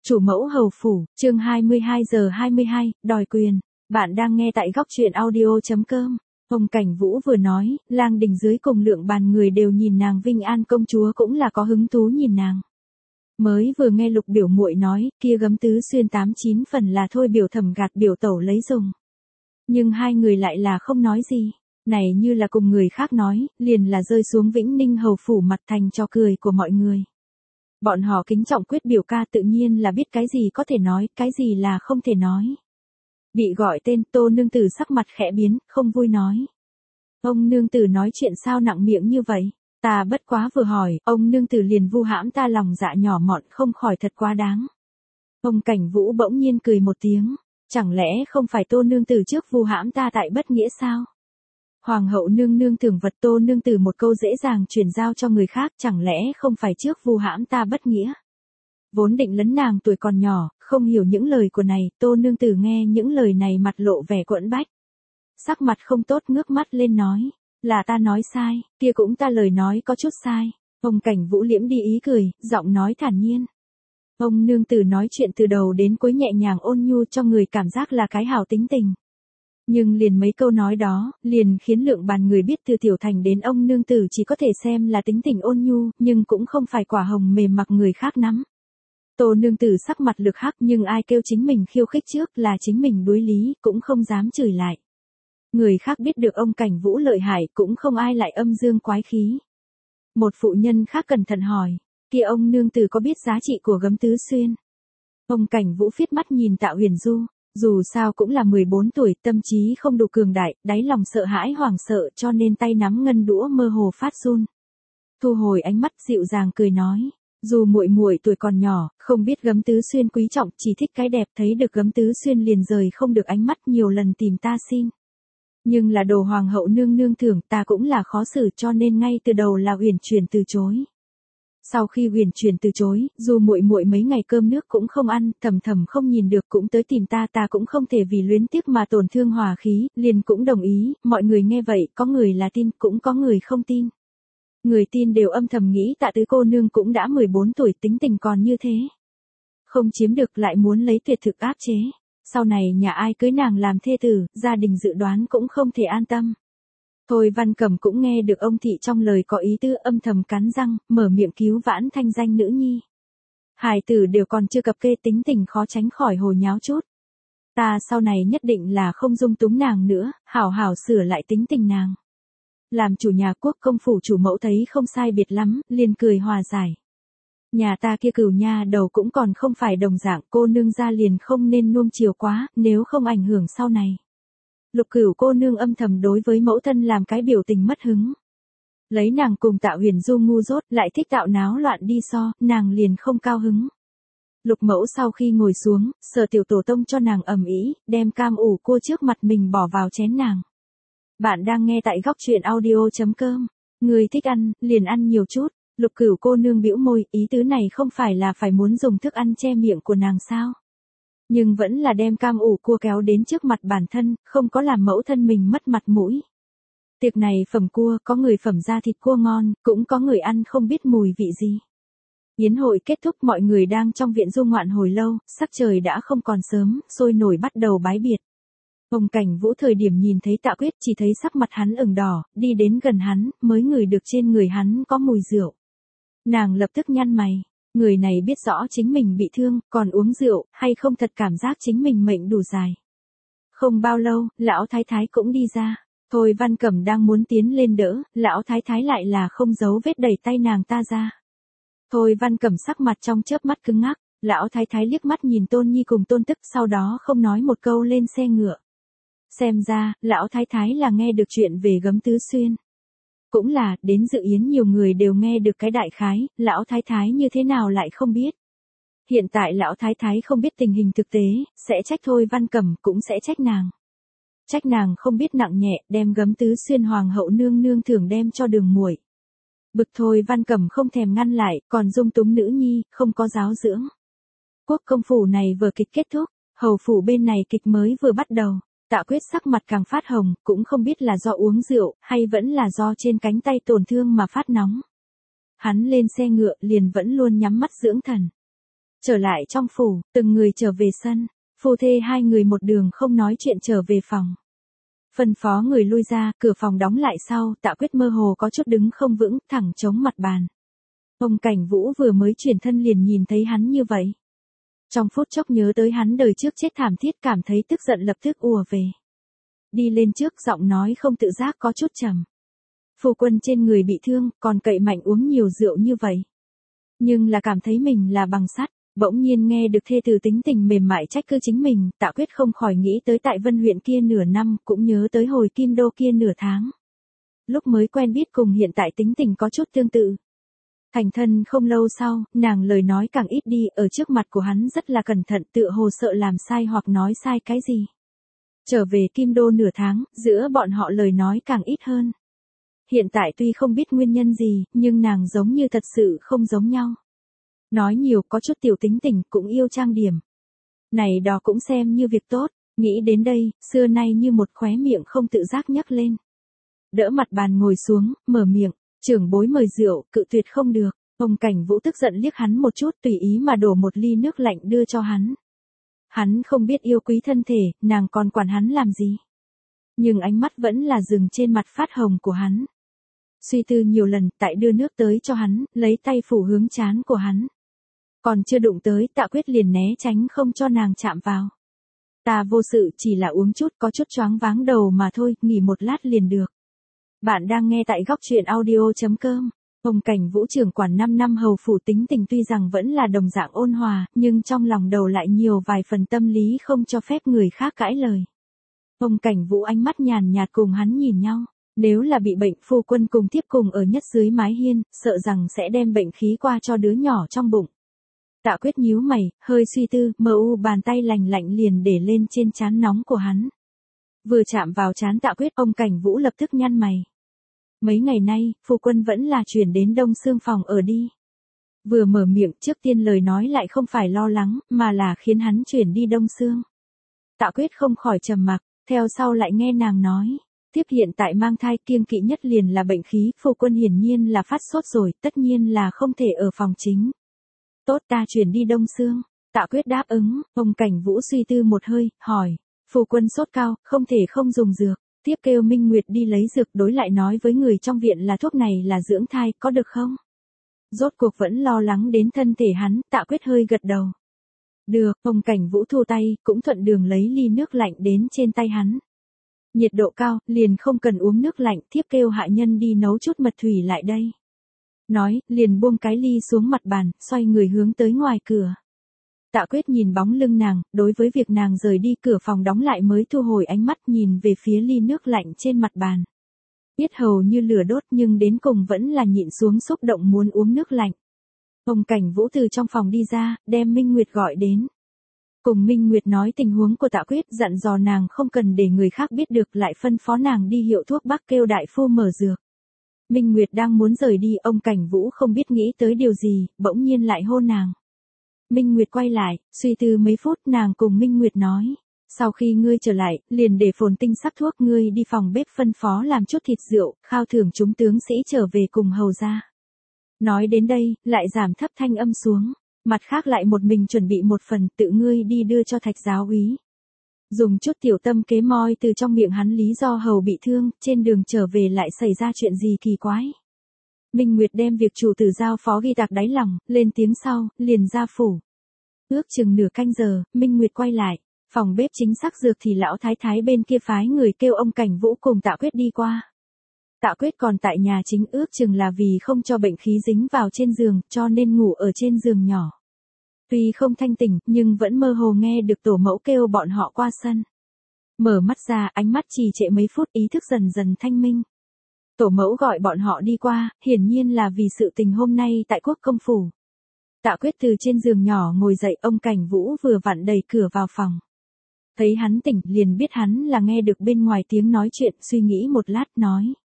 Chủ mẫu hầu phủ, chương 22 giờ 22, đòi quyền. Bạn đang nghe tại góc truyện audio.com. Ông Cảnh Vũ vừa nói, lang đình dưới cùng lượng bàn người đều nhìn nàng Vinh An công chúa cũng là có hứng thú nhìn nàng. Mới vừa nghe Lục biểu muội nói, kia gấm tứ xuyên 89 phần là thôi biểu thẩm gạt biểu tẩu lấy dùng. Nhưng hai người lại là không nói gì. Này như là cùng người khác nói, liền là rơi xuống Vĩnh Ninh hầu phủ mặt thành cho cười của mọi người. Bọn họ kính trọng quyết biểu ca tự nhiên là biết cái gì có thể nói, cái gì là không thể nói. Bị gọi tên Tô nương tử sắc mặt khẽ biến, không vui nói. Ông nương tử nói chuyện sao nặng miệng như vậy? Ta bất quá vừa hỏi, ông nương tử liền vu hãm ta lòng dạ nhỏ mọn không khỏi thật quá đáng. Ông Cảnh Vũ bỗng nhiên cười một tiếng, chẳng lẽ không phải Tô nương tử trước vu hãm ta tại bất nghĩa sao? Hoàng hậu nương nương thưởng vật Tô nương tử một câu dễ dàng chuyển giao cho người khác, chẳng lẽ không phải trước vu hãm ta bất nghĩa. Vốn định lấn nàng tuổi còn nhỏ, không hiểu những lời của này, Tô nương tử nghe những lời này mặt lộ vẻ quẫn bách. Sắc mặt không tốt ngước mắt lên nói, là ta nói sai, kia cũng ta lời nói có chút sai. Ông Cảnh Vũ liễm đi ý cười, giọng nói thản nhiên. Ông nương tử nói chuyện từ đầu đến cuối nhẹ nhàng ôn nhu cho người cảm giác là cái hảo tính tình. Nhưng liền mấy câu nói đó, liền khiến lượng bàn người biết từ tiểu thành đến ông nương tử chỉ có thể xem là tính tình ôn nhu, nhưng cũng không phải quả hồng mềm mặc người khác nắm. Tô nương tử sắc mặt lực hắc nhưng ai kêu chính mình khiêu khích trước là chính mình đối lý, cũng không dám chửi lại. Người khác biết được ông Cảnh Vũ lợi hại cũng không ai lại âm dương quái khí. Một phụ nhân khác cẩn thận hỏi, kia ông nương tử có biết giá trị của gấm tứ xuyên? Ông Cảnh Vũ phiết mắt nhìn Tạ Huyền Du. Dù sao cũng là 14 tuổi, tâm trí không đủ cường đại, đáy lòng sợ hãi hoảng sợ cho nên tay nắm ngân đũa mơ hồ phát run. Thu hồi ánh mắt dịu dàng cười nói, dù muội muội tuổi còn nhỏ, không biết gấm tứ xuyên quý trọng, chỉ thích cái đẹp, thấy được gấm tứ xuyên liền rời không được ánh mắt, nhiều lần tìm ta xin. Nhưng là đồ hoàng hậu nương nương thưởng, ta cũng là khó xử cho nên ngay từ đầu là Uyển Chuyển từ chối. Sau khi Uyển Chuyển từ chối, dù muội muội mấy ngày cơm nước cũng không ăn, thầm thầm không nhìn được cũng tới tìm ta, ta cũng không thể vì luyến tiếc mà tổn thương hòa khí, liền cũng đồng ý. Mọi người nghe vậy, có người là tin, cũng có người không tin. Người tin đều âm thầm nghĩ Tạ tứ cô nương cũng đã 14 tuổi, tính tình còn như thế. Không chiếm được lại muốn lấy tuyệt thực áp chế. Sau này nhà ai cưới nàng làm thê tử, gia đình dự đoán cũng không thể an tâm. Thôi Văn Cẩm cũng nghe được ông thị trong lời có ý tứ, âm thầm cắn răng, mở miệng cứu vãn thanh danh nữ nhi. Hài tử đều còn chưa cập kê, tính tình khó tránh khỏi hồ nháo chút. Ta sau này nhất định là không dung túng nàng nữa, hảo hảo sửa lại tính tình nàng. Làm chủ nhà quốc công phủ chủ mẫu thấy không sai biệt lắm, liền cười hòa giải. Nhà ta kia cửu nha đầu cũng còn không phải đồng dạng, cô nương ra liền không nên nuông chiều quá, nếu không ảnh hưởng sau này. Lục Cửu cô nương âm thầm đối với mẫu thân làm cái biểu tình mất hứng. Lấy nàng cùng Tạ Huyền Du ngu dốt, lại thích tạo náo loạn đi so, nàng liền không cao hứng. Lục mẫu sau khi ngồi xuống, Sở tiểu tổ tông cho nàng ầm ĩ, đem cam ủ cua trước mặt mình bỏ vào chén nàng. Bạn đang nghe tại góc truyện audio.com. Người thích ăn, liền ăn nhiều chút. Lục Cửu cô nương bĩu môi, ý tứ này không phải là phải muốn dùng thức ăn che miệng của nàng sao? Nhưng vẫn là đem cam ủ cua kéo đến trước mặt bản thân, không có làm mẫu thân mình mất mặt mũi. Tiệc này phẩm cua, có người phẩm ra thịt cua ngon, cũng có người ăn không biết mùi vị gì. Yến hội kết thúc, mọi người đang trong viện du ngoạn hồi lâu, sắc trời đã không còn sớm, sôi nổi bắt đầu bái biệt. Ông Cảnh Vũ thời điểm nhìn thấy Tạ Quyết chỉ thấy sắc mặt hắn ửng đỏ, đi đến gần hắn, mới ngửi được trên người hắn có mùi rượu. Nàng lập tức nhăn mày. Người này biết rõ chính mình bị thương, còn uống rượu, hay không thật cảm giác chính mình mệnh đủ dài. Không bao lâu, lão thái thái cũng đi ra. Thôi Văn Cẩm đang muốn tiến lên đỡ, lão thái thái lại là không giấu vết đẩy tay nàng ta ra. Thôi Văn Cẩm sắc mặt trong chớp mắt cứng ngắc, lão thái thái liếc mắt nhìn Tôn Nhi cùng Tôn Tức, sau đó không nói một câu lên xe ngựa. Xem ra, lão thái thái là nghe được chuyện về gấm tứ xuyên. Cũng là, đến dự yến nhiều người đều nghe được cái đại khái, lão thái thái như thế nào lại không biết. Hiện tại lão thái thái không biết tình hình thực tế, sẽ trách Thôi Văn Cẩm cũng sẽ trách nàng. Trách nàng không biết nặng nhẹ, đem gấm tứ xuyên hoàng hậu nương nương thưởng đem cho Đường muội. Bực Thôi Văn Cẩm không thèm ngăn lại, còn dung túng nữ nhi, không có giáo dưỡng. Quốc công phủ này vừa kịch kết thúc, hầu phủ bên này kịch mới vừa bắt đầu. Tạ Quyết sắc mặt càng phát hồng, cũng không biết là do uống rượu, hay vẫn là do trên cánh tay tổn thương mà phát nóng. Hắn lên xe ngựa liền vẫn luôn nhắm mắt dưỡng thần. Trở lại trong phủ, từng người trở về sân. Phu thê hai người một đường không nói chuyện trở về phòng. Phân phó người lui ra, cửa phòng đóng lại sau, Tạ Quyết mơ hồ có chút đứng không vững, thẳng chống mặt bàn. Ông Cảnh Vũ vừa mới chuyển thân liền nhìn thấy hắn như vậy. Trong phút chốc nhớ tới hắn đời trước chết thảm thiết, cảm thấy tức giận lập tức ùa về. Đi lên trước, giọng nói không tự giác có chút trầm. Phu quân trên người bị thương, còn cậy mạnh uống nhiều rượu như vậy. Nhưng là cảm thấy mình là bằng sắt. Bỗng nhiên nghe được thê tử tính tình mềm mại trách cứ chính mình, Tạ Quyết không khỏi nghĩ tới tại Vân huyện kia nửa năm, cũng nhớ tới hồi Kim Đô kia nửa tháng. Lúc mới quen biết cùng hiện tại tính tình có chút tương tự. Thành thân không lâu sau, nàng lời nói càng ít đi, ở trước mặt của hắn rất là cẩn thận, tựa hồ sợ làm sai hoặc nói sai cái gì. Trở về Kim Đô nửa tháng, giữa bọn họ lời nói càng ít hơn. Hiện tại tuy không biết nguyên nhân gì, nhưng nàng giống như thật sự không giống nhau. Nói nhiều, có chút tiểu tính tình, cũng yêu trang điểm. Này đó cũng xem như việc tốt, nghĩ đến đây, xưa nay như một khóe miệng không tự giác nhắc lên. Đỡ mặt bàn ngồi xuống, mở miệng, trưởng bối mời rượu, cự tuyệt không được. Ông Cảnh Vũ tức giận liếc hắn một chút, tùy ý mà đổ một ly nước lạnh đưa cho hắn. Hắn không biết yêu quý thân thể, nàng còn quản hắn làm gì. Nhưng ánh mắt vẫn là dừng trên mặt phát hồng của hắn. Suy tư nhiều lần, tại đưa nước tới cho hắn, lấy tay phủ hướng trán của hắn. Còn chưa đụng tới, Tạ Quyết liền né tránh không cho nàng chạm vào. Ta vô sự, chỉ là uống chút, có chút choáng váng đầu mà thôi, nghỉ một lát liền được. Bạn đang nghe tại góc truyện audio.com. Ông Cảnh Vũ trưởng quản 5 năm hầu phủ, tính tình tuy rằng vẫn là đồng dạng ôn hòa, nhưng trong lòng đầu lại nhiều vài phần tâm lý không cho phép người khác cãi lời. Ông Cảnh Vũ ánh mắt nhàn nhạt cùng hắn nhìn nhau. Nếu là bị bệnh, phu quân cùng tiếp cùng ở nhất dưới mái hiên, sợ rằng sẽ đem bệnh khí qua cho đứa nhỏ trong bụng. Tạ Quyết nhíu mày, hơi suy tư, bàn tay lành lạnh liền để lên trên trán nóng của hắn. Vừa chạm vào trán Tạ Quyết, ông Cảnh Vũ lập tức nhăn mày. Mấy ngày nay, phu quân vẫn là chuyển đến Đông Xương phòng ở đi. Vừa mở miệng, trước tiên lời nói lại không phải lo lắng, mà là khiến hắn chuyển đi Đông Xương. Tạ Quyết không khỏi trầm mặc, theo sau lại nghe nàng nói. Tiếp hiện tại mang thai, kiêng kỵ nhất liền là bệnh khí, phu quân hiển nhiên là phát sốt rồi, tất nhiên là không thể ở phòng chính. Tốt, ta chuyển đi Đông Xương. Tạ Quyết đáp ứng. Ông Cảnh Vũ suy tư một hơi, hỏi. Phu quân sốt cao, không thể không dùng dược. Tiếp kêu Minh Nguyệt đi lấy dược, đối lại nói với người trong viện là thuốc này là dưỡng thai, có được không? Rốt cuộc vẫn lo lắng đến thân thể hắn, Tạ Quyết hơi gật đầu. Được, ông Cảnh Vũ thu tay, cũng thuận đường lấy ly nước lạnh đến trên tay hắn. Nhiệt độ cao, liền không cần uống nước lạnh, thiếp kêu hạ nhân đi nấu chút mật thủy lại đây. Nói, liền buông cái ly xuống mặt bàn, xoay người hướng tới ngoài cửa. Tạ Quyết nhìn bóng lưng nàng, đối với việc nàng rời đi, cửa phòng đóng lại mới thu hồi ánh mắt, nhìn về phía ly nước lạnh trên mặt bàn. Yết hầu như lửa đốt, nhưng đến cùng vẫn là nhịn xuống xúc động muốn uống nước lạnh. Ông Cảnh Vũ từ trong phòng đi ra, đem Minh Nguyệt gọi đến. Cùng Minh Nguyệt nói tình huống của Tạ Quyết, dặn dò nàng không cần để người khác biết được, lại phân phó nàng đi hiệu thuốc bắc kêu đại phu mở dược. Minh Nguyệt đang muốn rời đi, ông Cảnh Vũ không biết nghĩ tới điều gì, bỗng nhiên lại hô nàng. Minh Nguyệt quay lại, suy tư mấy phút, nàng cùng Minh Nguyệt nói. Sau khi ngươi trở lại, liền để Phồn Tinh sắc thuốc, ngươi đi phòng bếp phân phó làm chút thịt rượu, khao thưởng chúng tướng sĩ trở về cùng hầu ra. Nói đến đây, lại giảm thấp thanh âm xuống. Mặt khác lại một mình chuẩn bị một phần, tự ngươi đi đưa cho Thạch giáo úy. Dùng chút tiểu tâm kế moi từ trong miệng hắn lý do hầu bị thương, trên đường trở về lại xảy ra chuyện gì kỳ quái. Minh Nguyệt đem việc chủ tử giao phó ghi tạc đáy lòng, lên tiếng sau, liền ra phủ. Ước chừng nửa canh giờ, Minh Nguyệt quay lại, phòng bếp chính xác dược thì lão thái thái bên kia phái người kêu ông Cảnh Vũ cùng Tạ Quyết đi qua. Tạ Quyết còn tại nhà chính, ước chừng là vì không cho bệnh khí dính vào trên giường, cho nên ngủ ở trên giường nhỏ. Tuy không thanh tỉnh, nhưng vẫn mơ hồ nghe được tổ mẫu kêu bọn họ qua sân. Mở mắt ra, ánh mắt trì trệ mấy phút, ý thức dần dần thanh minh. Tổ mẫu gọi bọn họ đi qua, hiển nhiên là vì sự tình hôm nay tại Quốc công phủ. Tạ Quyết từ trên giường nhỏ ngồi dậy, ông Cảnh Vũ vừa vặn đẩy cửa vào phòng. Thấy hắn tỉnh, liền biết hắn là nghe được bên ngoài tiếng nói chuyện, suy nghĩ một lát nói.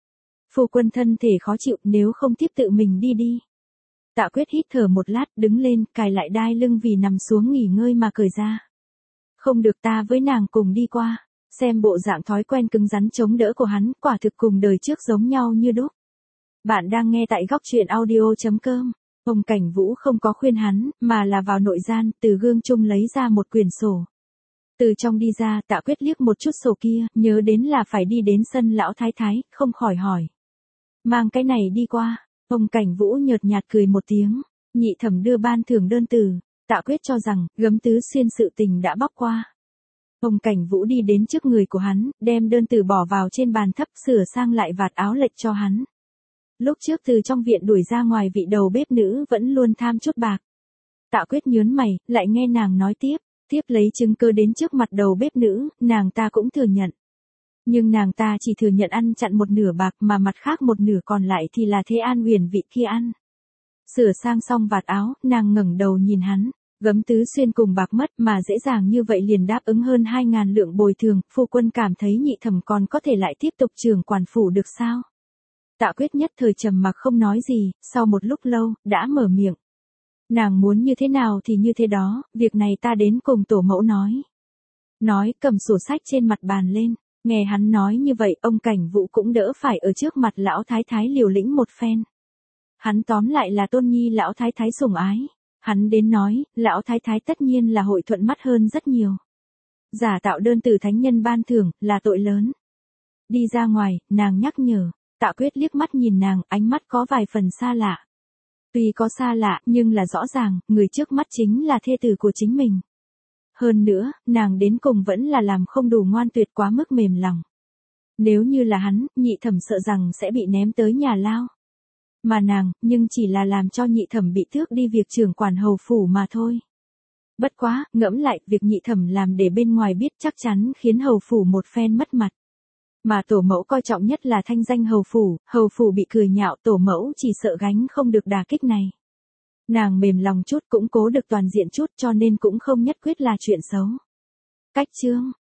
Phu quân thân thể khó chịu, nếu không tiếp tự mình đi đi. Tạ Quyết hít thở một lát, đứng lên, cài lại đai lưng vì nằm xuống nghỉ ngơi mà cởi ra. Không được, ta với nàng cùng đi qua. Xem bộ dạng thói quen cứng rắn chống đỡ của hắn, quả thực cùng đời trước giống nhau như đúc. Bạn đang nghe tại góc truyện audio.com. Ông Cảnh Vũ không có khuyên hắn, mà là vào nội gian, từ gương chung lấy ra một quyển sổ. Từ trong đi ra, Tạ Quyết liếc một chút sổ kia, nhớ đến là phải đi đến sân lão thái thái, không khỏi hỏi. Mang cái này đi qua. Ông Cảnh Vũ nhợt nhạt cười một tiếng. Nhị thẩm đưa ban thưởng đơn từ. Tạ Quyết cho rằng, Gấm Tứ Xuyên sự tình đã bóc qua. Ông Cảnh Vũ đi đến trước người của hắn, đem đơn từ bỏ vào trên bàn thấp, sửa sang lại vạt áo lệch cho hắn. Lúc trước từ trong viện đuổi ra ngoài vị đầu bếp nữ vẫn luôn tham chút bạc. Tạ Quyết nhớn mày, lại nghe nàng nói tiếp. Tiếp lấy chứng cơ đến trước mặt đầu bếp nữ, nàng ta cũng thừa nhận. Nhưng nàng ta chỉ thừa nhận ăn chặn một nửa bạc mà mặt khác một nửa còn lại thì là Thế An Huyền vị kia ăn. Sửa sang xong vạt áo, nàng ngẩng đầu nhìn hắn. Gấm Tứ Xuyên cùng bạc mất mà dễ dàng như vậy liền đáp ứng hơn 2.000 lượng bồi thường, phu quân cảm thấy nhị thẩm còn có thể lại tiếp tục trưởng quản phủ được sao? Tạ Quyết nhất thời trầm mặc không nói gì, sau một lúc lâu, đã mở miệng. Nàng muốn như thế nào thì như thế đó, việc này ta đến cùng tổ mẫu nói. Nói cầm sổ sách trên mặt bàn lên, nghe hắn nói như vậy ông Cảnh Vũ cũng đỡ phải ở trước mặt lão thái thái liều lĩnh một phen. Hắn tóm lại là tôn nhi lão thái thái sủng ái. Hắn đến nói, lão thái thái tất nhiên là hội thuận mắt hơn rất nhiều. Giả tạo đơn từ thánh nhân ban thưởng, là tội lớn. Đi ra ngoài, nàng nhắc nhở, Tạ Quyết liếc mắt nhìn nàng, ánh mắt có vài phần xa lạ. Tuy có xa lạ, nhưng là rõ ràng, người trước mắt chính là thê tử của chính mình. Hơn nữa, nàng đến cùng vẫn là làm không đủ ngoan tuyệt quá mức mềm lòng. Nếu như là hắn, nhị thẩm sợ rằng sẽ bị ném tới nhà lao. Mà nàng, nhưng chỉ là làm cho nhị thẩm bị tước đi việc trưởng quản hầu phủ mà thôi. Bất quá, ngẫm lại, việc nhị thẩm làm để bên ngoài biết chắc chắn khiến hầu phủ một phen mất mặt. Mà tổ mẫu coi trọng nhất là thanh danh hầu phủ bị cười nhạo, tổ mẫu chỉ sợ gánh không được đả kích này. Nàng mềm lòng chút cũng cố được toàn diện chút cho nên cũng không nhất quyết là chuyện xấu. Cách chương